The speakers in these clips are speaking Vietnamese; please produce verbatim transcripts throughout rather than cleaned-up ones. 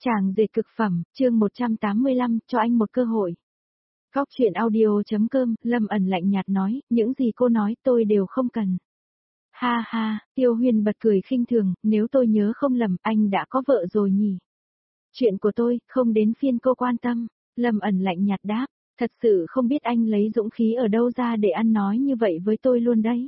Chàng dệt cực phẩm, chương một trăm tám mươi lăm, cho anh một cơ hội. Góc chuyện audio.com, Lâm ẩn lạnh nhạt nói, những gì cô nói tôi đều không cần. Ha ha, Tiêu Huyên bật cười khinh thường, nếu tôi nhớ không lầm, anh đã có vợ rồi nhỉ? Chuyện của tôi, không đến phiên cô quan tâm. Lâm ẩn lạnh nhạt đáp, thật sự không biết anh lấy dũng khí ở đâu ra để ăn nói như vậy với tôi luôn đấy.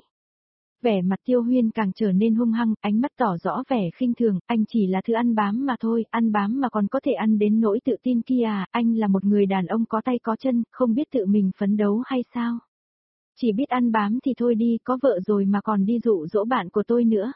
Vẻ mặt Tiêu Huyên càng trở nên hung hăng, ánh mắt tỏ rõ vẻ khinh thường, anh chỉ là thứ ăn bám mà thôi, ăn bám mà còn có thể ăn đến nỗi tự tin kia à, anh là một người đàn ông có tay có chân, không biết tự mình phấn đấu hay sao? Chỉ biết ăn bám thì thôi đi, có vợ rồi mà còn đi dụ dỗ bạn của tôi nữa.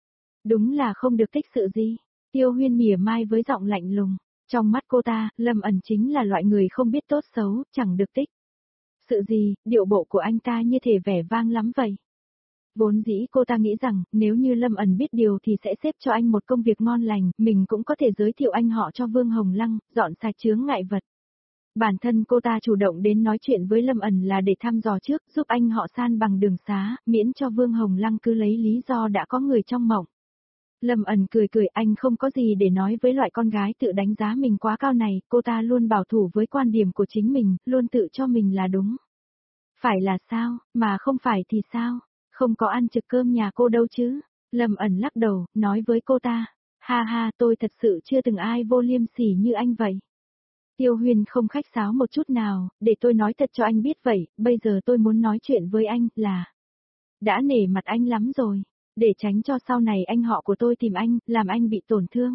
Đúng là không được tích sự gì. Tiêu Huyên mỉa mai với giọng lạnh lùng, trong mắt cô ta, Lâm ẩn chính là loại người không biết tốt xấu, chẳng được tích sự gì, điệu bộ của anh ta như thể vẻ vang lắm vậy. Vốn dĩ cô ta nghĩ rằng, nếu như Lâm ẩn biết điều thì sẽ xếp cho anh một công việc ngon lành, mình cũng có thể giới thiệu anh họ cho Vương Hồng Lăng, dọn sạch chướng ngại vật. Bản thân cô ta chủ động đến nói chuyện với Lâm ẩn là để thăm dò trước, giúp anh họ san bằng đường xá, miễn cho Vương Hồng Lăng cứ lấy lý do đã có người trong mộng. Lâm ẩn cười cười, anh không có gì để nói với loại con gái tự đánh giá mình quá cao này, cô ta luôn bảo thủ với quan điểm của chính mình, luôn tự cho mình là đúng. Phải là sao, mà không phải thì sao? Không có ăn trực cơm nhà cô đâu chứ. Lâm ẩn lắc đầu, nói với cô ta. Ha ha, tôi thật sự chưa từng ai vô liêm sỉ như anh vậy. Tiêu Huyên không khách sáo một chút nào, để tôi nói thật cho anh biết vậy, bây giờ tôi muốn nói chuyện với anh là... Đã nể mặt anh lắm rồi, để tránh cho sau này anh họ của tôi tìm anh, làm anh bị tổn thương.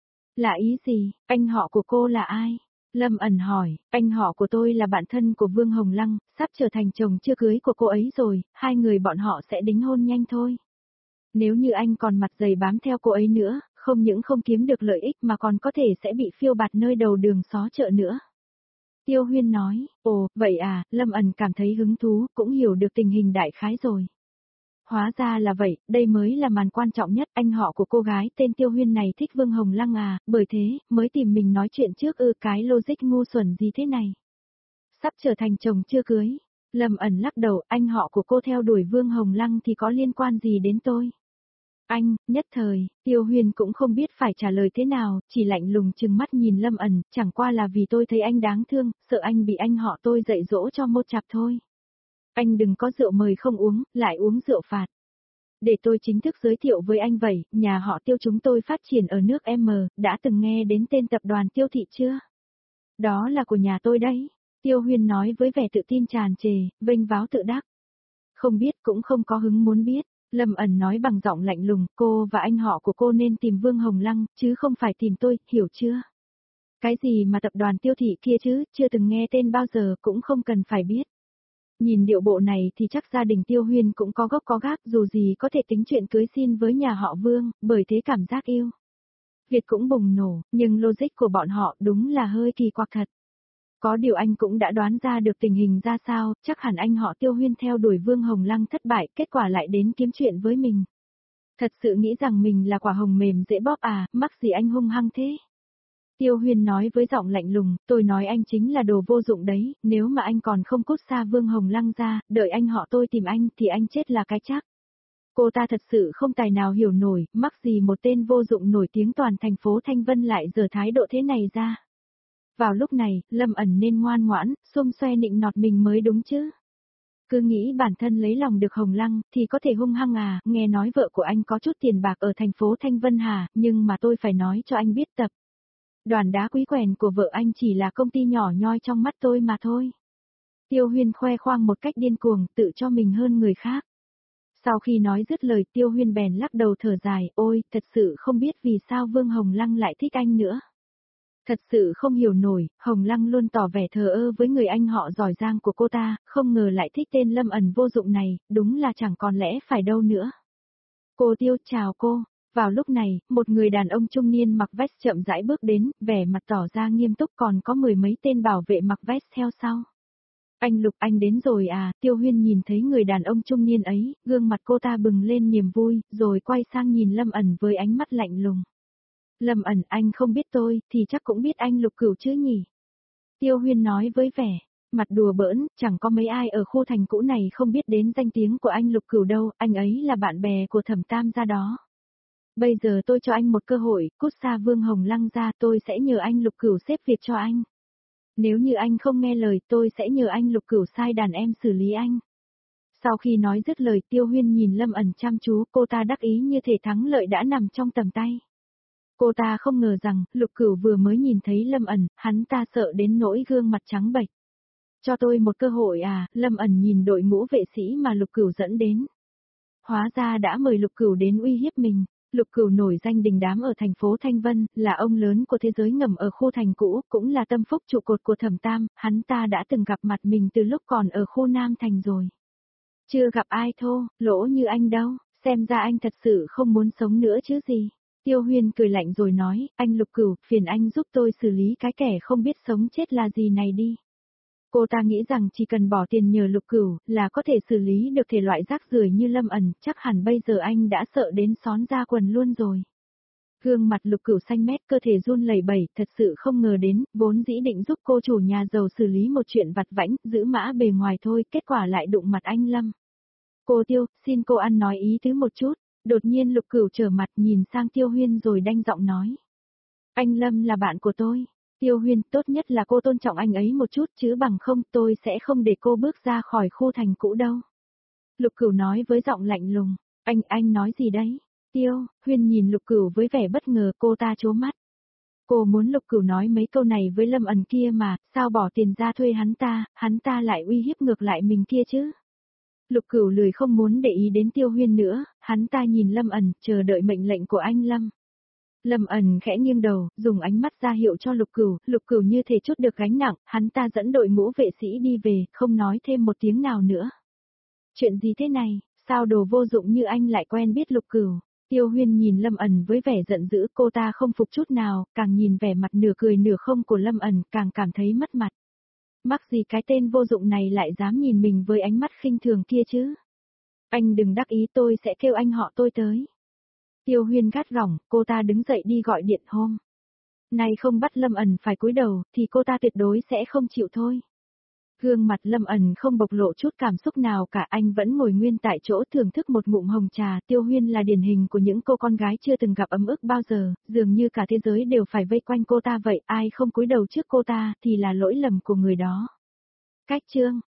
Là ý gì, anh họ của cô là ai? Lâm ẩn hỏi, anh họ của tôi là bạn thân của Vương Hồng Lăng, sắp trở thành chồng chưa cưới của cô ấy rồi, hai người bọn họ sẽ đính hôn nhanh thôi. Nếu như anh còn mặt dày bám theo cô ấy nữa, không những không kiếm được lợi ích mà còn có thể sẽ bị phiêu bạt nơi đầu đường xó chợ nữa. Tiêu Huyên nói, ồ, vậy à, Lâm ẩn cảm thấy hứng thú, cũng hiểu được tình hình đại khái rồi. Hóa ra là vậy, đây mới là màn quan trọng nhất, anh họ của cô gái tên Tiêu Huyên này thích Vương Hồng Lăng à, bởi thế, mới tìm mình nói chuyện trước ư, cái logic ngu xuẩn gì thế này. Sắp trở thành chồng chưa cưới. Lâm ẩn lắc đầu, anh họ của cô theo đuổi Vương Hồng Lăng thì có liên quan gì đến tôi? Anh, nhất thời, Tiêu Huyên cũng không biết phải trả lời thế nào, chỉ lạnh lùng trừng mắt nhìn Lâm ẩn, chẳng qua là vì tôi thấy anh đáng thương, sợ anh bị anh họ tôi dạy dỗ cho một chặp thôi. Anh đừng có rượu mời không uống, lại uống rượu phạt. Để tôi chính thức giới thiệu với anh vậy, nhà họ Tiêu chúng tôi phát triển ở nước M, đã từng nghe đến tên tập đoàn Tiêu Thị chưa? Đó là của nhà tôi đấy, Tiêu Huyên nói với vẻ tự tin tràn trề, vênh váo tự đắc. Không biết cũng không có hứng muốn biết, Lâm ẩn nói bằng giọng lạnh lùng, cô và anh họ của cô nên tìm Vương Hồng Lăng, chứ không phải tìm tôi, hiểu chưa? Cái gì mà tập đoàn Tiêu Thị kia chứ, chưa từng nghe tên bao giờ cũng không cần phải biết. Nhìn điệu bộ này thì chắc gia đình Tiêu Huyên cũng có gốc có gác, dù gì có thể tính chuyện cưới xin với nhà họ Vương, bởi thế cảm giác yêu Việt cũng bùng nổ, nhưng logic của bọn họ đúng là hơi kỳ quặc thật. Có điều anh cũng đã đoán ra được tình hình ra sao, chắc hẳn anh họ Tiêu Huyên theo đuổi Vương Hồng Lăng thất bại, kết quả lại đến kiếm chuyện với mình. Thật sự nghĩ rằng mình là quả hồng mềm dễ bóp à, mắc gì anh hung hăng thế? Tiêu Huyên nói với giọng lạnh lùng, tôi nói anh chính là đồ vô dụng đấy, nếu mà anh còn không cút xa Vương Hồng Lăng ra, đợi anh họ tôi tìm anh thì anh chết là cái chắc. Cô ta thật sự không tài nào hiểu nổi, mắc gì một tên vô dụng nổi tiếng toàn thành phố Thanh Vân lại giở thái độ thế này ra. Vào lúc này, Lâm ẩn nên ngoan ngoãn, xum xoe nịnh nọt mình mới đúng chứ. Cứ nghĩ bản thân lấy lòng được Hồng Lăng, thì có thể hung hăng à, nghe nói vợ của anh có chút tiền bạc ở thành phố Thanh Vân hả, nhưng mà tôi phải nói cho anh biết tập. Đoàn đá quý quèn của vợ anh chỉ là công ty nhỏ nhoi trong mắt tôi mà thôi. Tiêu Huyên khoe khoang một cách điên cuồng, tự cho mình hơn người khác. Sau khi nói dứt lời Tiêu Huyên bèn lắc đầu thở dài, ôi, thật sự không biết vì sao Vương Hồng Lăng lại thích anh nữa. Thật sự không hiểu nổi, Hồng Lăng luôn tỏ vẻ thờ ơ với người anh họ giỏi giang của cô ta, không ngờ lại thích tên Lâm ẩn vô dụng này, đúng là chẳng còn lẽ phải đâu nữa. Cô Tiêu, chào cô. Vào lúc này, một người đàn ông trung niên mặc vest chậm rãi bước đến, vẻ mặt tỏ ra nghiêm túc, còn có mười mấy tên bảo vệ mặc vest theo sau. Anh Lục, anh đến rồi à? Tiêu Huyên nhìn thấy người đàn ông trung niên ấy, gương mặt cô ta bừng lên niềm vui, rồi quay sang nhìn Lâm ẩn với ánh mắt lạnh lùng. Lâm ẩn, anh không biết tôi, thì chắc cũng biết anh Lục Cửu chứ nhỉ? Tiêu Huyên nói với vẻ mặt đùa bỡn, chẳng có mấy ai ở khu thành cũ này không biết đến danh tiếng của anh Lục Cửu đâu, anh ấy là bạn bè của Thẩm Tam gia đó. Bây giờ tôi cho anh một cơ hội, cút xa Vương Hồng Lăng ra, tôi sẽ nhờ anh Lục Cửu xếp việc cho anh. Nếu như anh không nghe lời, tôi sẽ nhờ anh Lục Cửu sai đàn em xử lý anh. Sau khi nói dứt lời, Tiêu Huyên nhìn Lâm ẩn chăm chú, cô ta đắc ý như thể thắng lợi đã nằm trong tầm tay. Cô ta không ngờ rằng, Lục Cửu vừa mới nhìn thấy Lâm ẩn, hắn ta sợ đến nỗi gương mặt trắng bệch. Cho tôi một cơ hội à, Lâm ẩn nhìn đội ngũ vệ sĩ mà Lục Cửu dẫn đến. Hóa ra đã mời Lục Cửu đến uy hiếp mình. Lục Cửu nổi danh đình đám ở thành phố Thanh Vân, là ông lớn của thế giới ngầm ở khu thành cũ, cũng là tâm phúc trụ cột của Thẩm Tam, hắn ta đã từng gặp mặt mình từ lúc còn ở khu Nam Thành rồi. Chưa gặp ai thô, lỗ như anh đâu, xem ra anh thật sự không muốn sống nữa chứ gì. Tiêu Huyên cười lạnh rồi nói, anh Lục Cửu, phiền anh giúp tôi xử lý cái kẻ không biết sống chết là gì này đi. Cô ta nghĩ rằng chỉ cần bỏ tiền nhờ Lục Cửu là có thể xử lý được thể loại rác rưởi như Lâm ẩn, chắc hẳn bây giờ anh đã sợ đến xón da quần luôn rồi. Gương mặt Lục Cửu xanh mét, cơ thể run lẩy bẩy, thật sự không ngờ đến, vốn dĩ định giúp cô chủ nhà giàu xử lý một chuyện vặt vãnh, giữ mã bề ngoài thôi, kết quả lại đụng mặt anh Lâm. Cô Tiêu, xin cô ăn nói ý tứ một chút. Đột nhiên Lục Cửu trở mặt nhìn sang Tiêu Huyên rồi đanh giọng nói. Anh Lâm là bạn của tôi. Tiêu Huyên, tốt nhất là cô tôn trọng anh ấy một chút chứ bằng không tôi sẽ không để cô bước ra khỏi khu thành cũ đâu. Lục Cửu nói với giọng lạnh lùng. Anh, anh nói gì đấy? Tiêu, Huyên nhìn Lục Cửu với vẻ bất ngờ, cô ta trố mắt. Cô muốn Lục Cửu nói mấy câu này với Lâm ẩn kia mà, sao bỏ tiền ra thuê hắn ta, hắn ta lại uy hiếp ngược lại mình kia chứ? Lục Cửu lười không muốn để ý đến Tiêu Huyên nữa, hắn ta nhìn Lâm ẩn, chờ đợi mệnh lệnh của anh Lâm. Lâm ẩn khẽ nghiêng đầu, dùng ánh mắt ra hiệu cho Lục Cửu, Lục Cửu như thể trút được gánh nặng, hắn ta dẫn đội ngũ vệ sĩ đi về, không nói thêm một tiếng nào nữa. Chuyện gì thế này, sao đồ vô dụng như anh lại quen biết Lục Cửu? Tiêu Huyên nhìn Lâm ẩn với vẻ giận dữ, cô ta không phục chút nào, càng nhìn vẻ mặt nửa cười nửa không của Lâm ẩn, càng cảm thấy mất mặt. Mắc gì cái tên vô dụng này lại dám nhìn mình với ánh mắt khinh thường kia chứ? Anh đừng đắc ý, tôi sẽ kêu anh họ tôi tới. Tiêu Huyên gắt gỏng, cô ta đứng dậy đi gọi điện hôm. Này không bắt Lâm ẩn phải cúi đầu, thì cô ta tuyệt đối sẽ không chịu thôi. Gương mặt Lâm ẩn không bộc lộ chút cảm xúc nào cả, anh vẫn ngồi nguyên tại chỗ thưởng thức một ngụm hồng trà. Tiêu Huyên là điển hình của những cô con gái chưa từng gặp ấm ức bao giờ, dường như cả thế giới đều phải vây quanh cô ta vậy, ai không cúi đầu trước cô ta thì là lỗi lầm của người đó. Cách chương